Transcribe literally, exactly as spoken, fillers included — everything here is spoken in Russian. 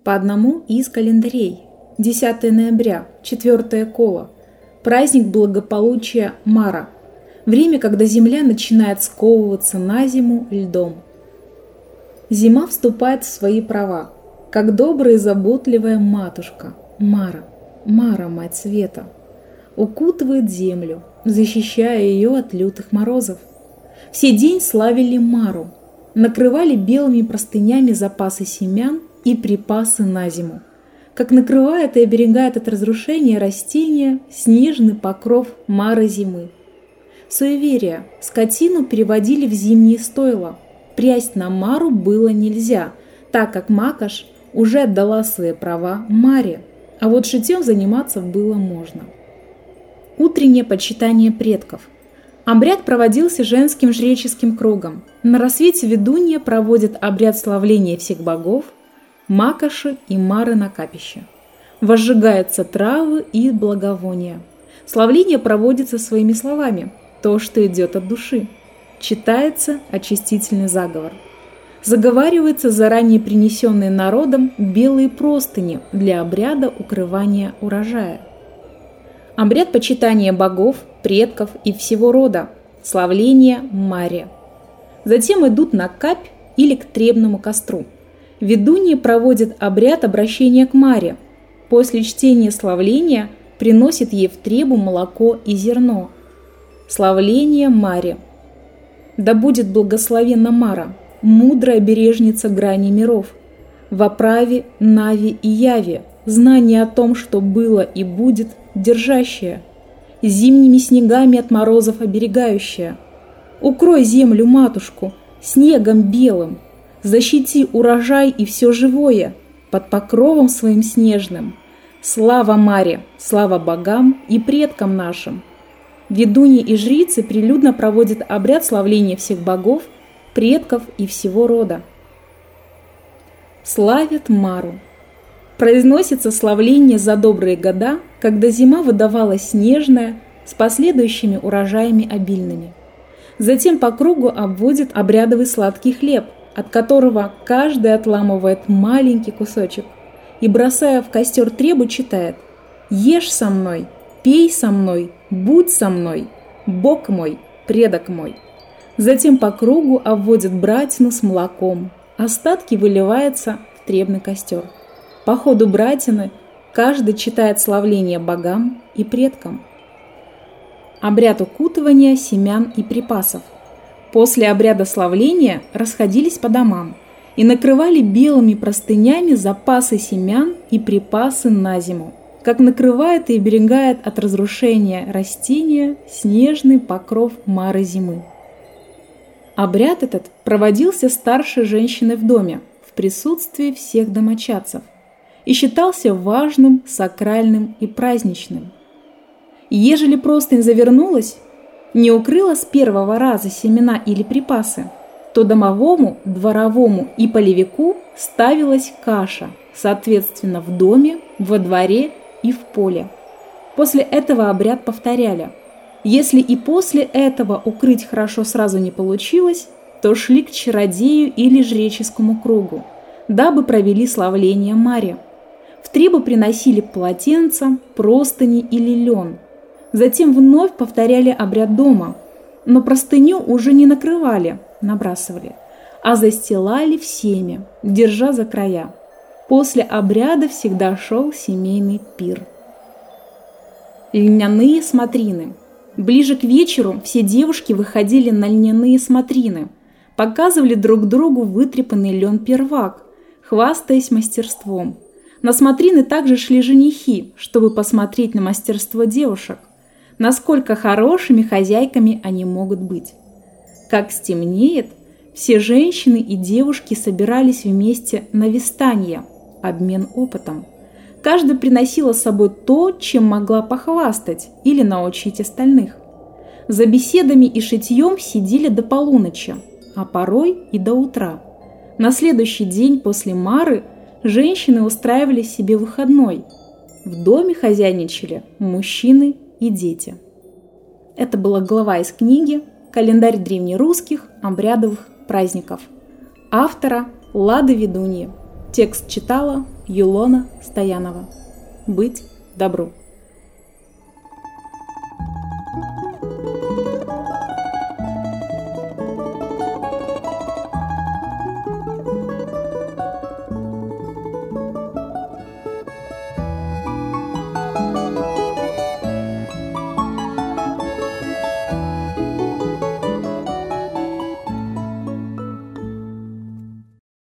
по одному из календарей. десятое ноября, четвертое коло, праздник благополучия Мара, время, когда земля начинает сковываться на зиму льдом. Зима вступает в свои права, как добрая и заботливая матушка Мара, Мара, мать света, укутывает землю, защищая ее от лютых морозов. Все день славили Мару, накрывали белыми простынями запасы семян и припасы на зиму, как накрывает и оберегает от разрушения растения снежный покров Мары зимы. Суеверия: скотину переводили в зимние стойла, прясть на Мару было нельзя, так как Макаш уже отдала свои права Маре, а вот шитьем заниматься было можно. Утреннее почитание предков. Обряд проводился женским жреческим кругом. На рассвете ведунья проводит обряд славления всех богов, Макоши и Мары на капище. Возжигаются травы и благовония. Славление проводится своими словами, то, что идет от души. Читается очистительный заговор. Заговариваются заранее принесенные народом белые простыни для обряда укрывания урожая. Обряд почитания богов, предков и всего рода, славление Маре. Затем идут на капь или к требному костру. Ведуньи проводят обряд обращения к Маре. После чтения славления приносит ей в требу молоко и зерно. Славление Маре. Да будет благословенна Мара, мудрая бережница грани миров, в оправе, Нави и Яве, знание о том, что было и будет, держащая, зимними снегами от морозов оберегающая. Укрой землю, матушку, снегом белым, защити урожай и все живое под покровом своим снежным. Слава Маре, слава богам и предкам нашим. Ведуньи и жрицы прилюдно проводят обряд славления всех богов, предков и всего рода. Славят Мару. Произносится славление за добрые года, когда зима выдавалась снежная, с последующими урожаями обильными. Затем по кругу обводят обрядовый сладкий хлеб, от которого каждый отламывает маленький кусочек и, бросая в костер требу, читает: «Ешь со мной, пей со мной, будь со мной, Бог мой, предок мой». Затем по кругу обводят братину с молоком, остатки выливаются в требный костер. По ходу братины каждый читает славление богам и предкам. Обряд укутывания семян и припасов. После обряда славления расходились по домам и накрывали белыми простынями запасы семян и припасы на зиму, как накрывает и оберегает от разрушения растения снежный покров Мары зимы. Обряд этот проводился старшей женщиной в доме в присутствии всех домочадцев и считался важным, сакральным и праздничным. Ежели простынь завернулась, не укрыла с первого раза семена или припасы, то домовому, дворовому и полевику ставилась каша, соответственно, в доме, во дворе и в поле. После этого обряд повторяли. Если и после этого укрыть хорошо сразу не получилось, то шли к чародею или жреческому кругу, дабы провели славление Маре. В требу приносили полотенца, простыни или лен. Затем вновь повторяли обряд дома, но простыню уже не накрывали, набрасывали, а застилали всеми, держа за края. После обряда всегда шел семейный пир. Льняные смотрины. Ближе к вечеру все девушки выходили на льняные смотрины, показывали друг другу вытрепанный лен-первак, хвастаясь мастерством. На смотрины также шли женихи, чтобы посмотреть на мастерство девушек, насколько хорошими хозяйками они могут быть. Как стемнеет, все женщины и девушки собирались вместе на вистанье, обмен опытом. Каждая приносила с собой то, чем могла похвастать или научить остальных. За беседами и шитьем сидели до полуночи, а порой и до утра. На следующий день после Мары женщины устраивали себе выходной. В доме хозяйничали мужчины и дети. Это была глава из книги «Календарь древнерусских обрядовых праздников» автора Лады Ведуньи. Текст читала Юлона Стоянова. Быть добру.